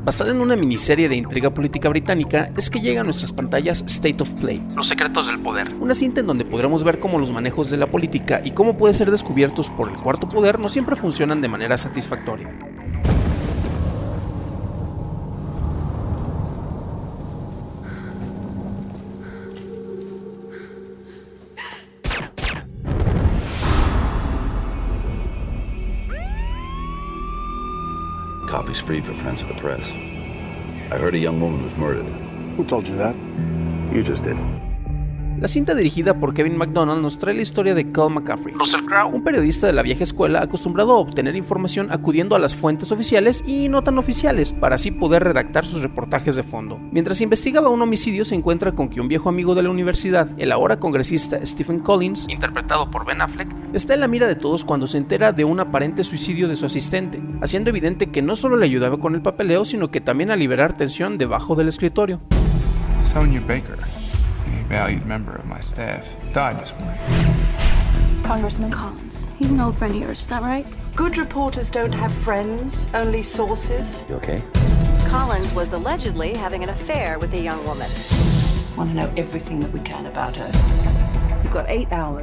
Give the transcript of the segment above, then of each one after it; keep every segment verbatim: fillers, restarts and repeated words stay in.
basada en una miniserie de intriga política británica, es que llega a nuestras pantallas State of Play, Los secretos del poder, una cinta en donde podremos ver cómo los manejos de la política y cómo puede ser descubiertos por el cuarto poder no siempre funcionan de manera satisfactoria. Coffee's free for friends of the press. I heard a young woman was murdered. Who told you that? You just did. La cinta dirigida por Kevin MacDonald nos trae la historia de Cal McCaffrey, Russell Crowe, un periodista de la vieja escuela acostumbrado a obtener información acudiendo a las fuentes oficiales y no tan oficiales para así poder redactar sus reportajes de fondo. Mientras investigaba un homicidio se encuentra con que un viejo amigo de la universidad, el ahora congresista Stephen Collins, interpretado por Ben Affleck, está en la mira de todos cuando se entera de un aparente suicidio de su asistente, haciendo evidente que no solo le ayudaba con el papeleo sino que también a liberar tensión debajo del escritorio. Sonia Baker, a valued member of my staff, died this morning. Congressman Collins. He's an old friend of yours, is that right? Good reporters don't have friends, only sources. You okay? Collins was allegedly having an affair with a young woman. Want to know everything that we can about her. You've got eight hours.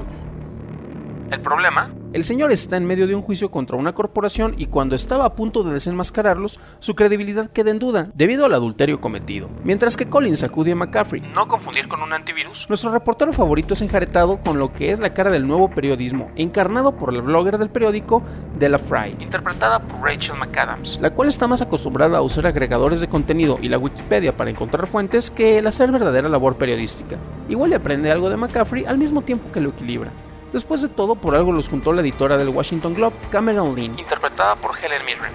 ¿El problema? El señor está en medio de un juicio contra una corporación y cuando estaba a punto de desenmascararlos, su credibilidad queda en duda debido al adulterio cometido. Mientras que Collins acude a McCaffrey, no confundir con un antivirus, nuestro reportero favorito es enjaretado con lo que es la cara del nuevo periodismo, encarnado por el blogger del periódico, Della Fry, interpretada por Rachel McAdams, la cual está más acostumbrada a usar agregadores de contenido y la Wikipedia para encontrar fuentes que el hacer verdadera labor periodística. Igual le aprende algo de McCaffrey al mismo tiempo que lo equilibra. Después de todo, por algo los juntó la editora del Washington Globe, Cameron Lynn, interpretada por Helen Mirren.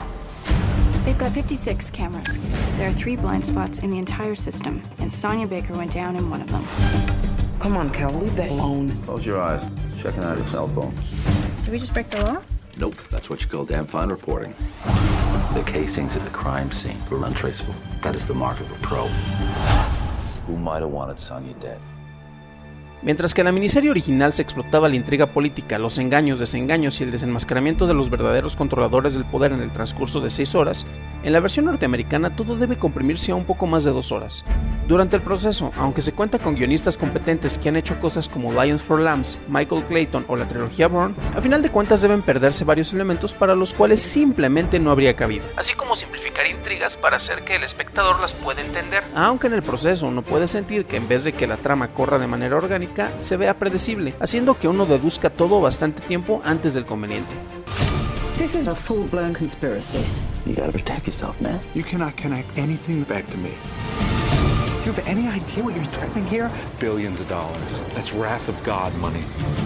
They've got fifty-six cameras. There are three blind spots in the entire system, and Sonia Baker went down in one of them. Come on, Cal, leave that alone. Close your eyes. It's checking out your cell phone. Did we just break the law? Nope, that's what you call damn fine reporting. The casings at the crime scene were untraceable. That is the mark of a pro. Who might have wanted Sonia dead? Mientras que en la miniserie original se explotaba la intriga política, los engaños, desengaños y el desenmascaramiento de los verdaderos controladores del poder en el transcurso de seis horas, en la versión norteamericana todo debe comprimirse a un poco más de dos horas. Durante el proceso, aunque se cuenta con guionistas competentes que han hecho cosas como Lions for Lambs, Michael Clayton o la trilogía Bourne, a final de cuentas deben perderse varios elementos para los cuales simplemente no habría cabida, así como simplificar intrigas para hacer que el espectador las pueda entender, aunque en el proceso uno puede sentir que en vez de que la trama corra de manera orgánica, se vea predecible, haciendo que uno deduzca todo bastante tiempo antes del conveniente. This is a full-blown conspiracy. You gotta protect yourself, man. You cannot connect anything back to me. Do you have any idea what you're threatening here? Billions of dollars. That's wrath of God money.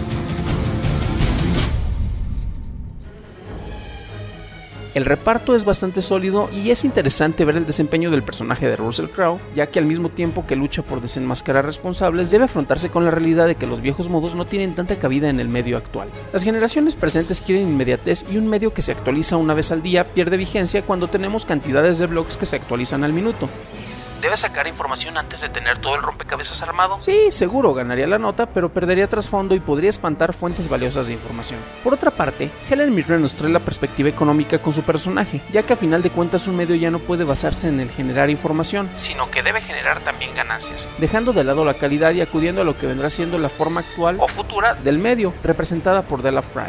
El reparto es bastante sólido y es interesante ver el desempeño del personaje de Russell Crowe, ya que al mismo tiempo que lucha por desenmascarar responsables, debe afrontarse con la realidad de que los viejos modos no tienen tanta cabida en el medio actual. Las generaciones presentes quieren inmediatez y un medio que se actualiza una vez al día pierde vigencia cuando tenemos cantidades de blogs que se actualizan al minuto. ¿Debe sacar información antes de tener todo el rompecabezas armado? Sí, seguro ganaría la nota, pero perdería trasfondo y podría espantar fuentes valiosas de información. Por otra parte, Helen Mirren nos trae la perspectiva económica con su personaje, ya que a final de cuentas un medio ya no puede basarse en el generar información, sino que debe generar también ganancias, dejando de lado la calidad y acudiendo a lo que vendrá siendo la forma actual o futura del medio, representada por Della Fry.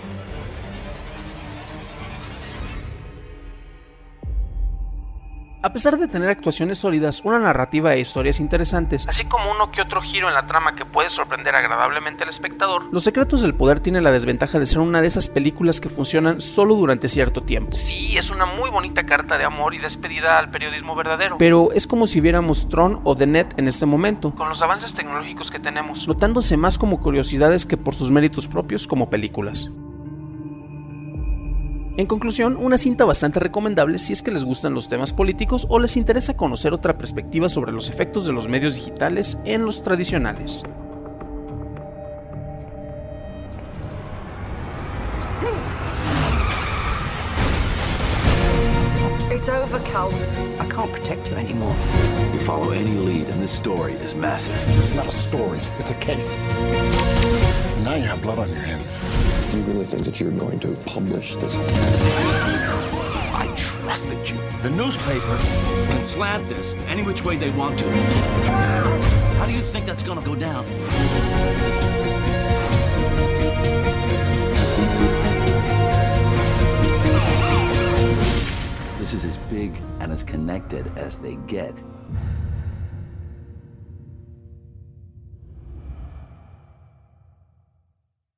A pesar de tener actuaciones sólidas, una narrativa e historias interesantes, así como uno que otro giro en la trama que puede sorprender agradablemente al espectador, Los secretos del poder tiene la desventaja de ser una de esas películas que funcionan solo durante cierto tiempo. Sí, es una muy bonita carta de amor y despedida al periodismo verdadero, pero es como si viéramos Tron o The Net en este momento, con los avances tecnológicos que tenemos, notándose más como curiosidades que por sus méritos propios como películas. En conclusión, una cinta bastante recomendable si es que les gustan los temas políticos o les interesa conocer otra perspectiva sobre los efectos de los medios digitales en los tradicionales. It's over, Cal. I can't protect you anymore. You follow any lead and this story is massive. It's not a story, it's a case. Now you have blood on your hands. Do you really think that you're going to publish this? I try. trusted you. The newspaper can slant this any which way they want to. How do you think that's gonna go down? This is as big and as connected as they get.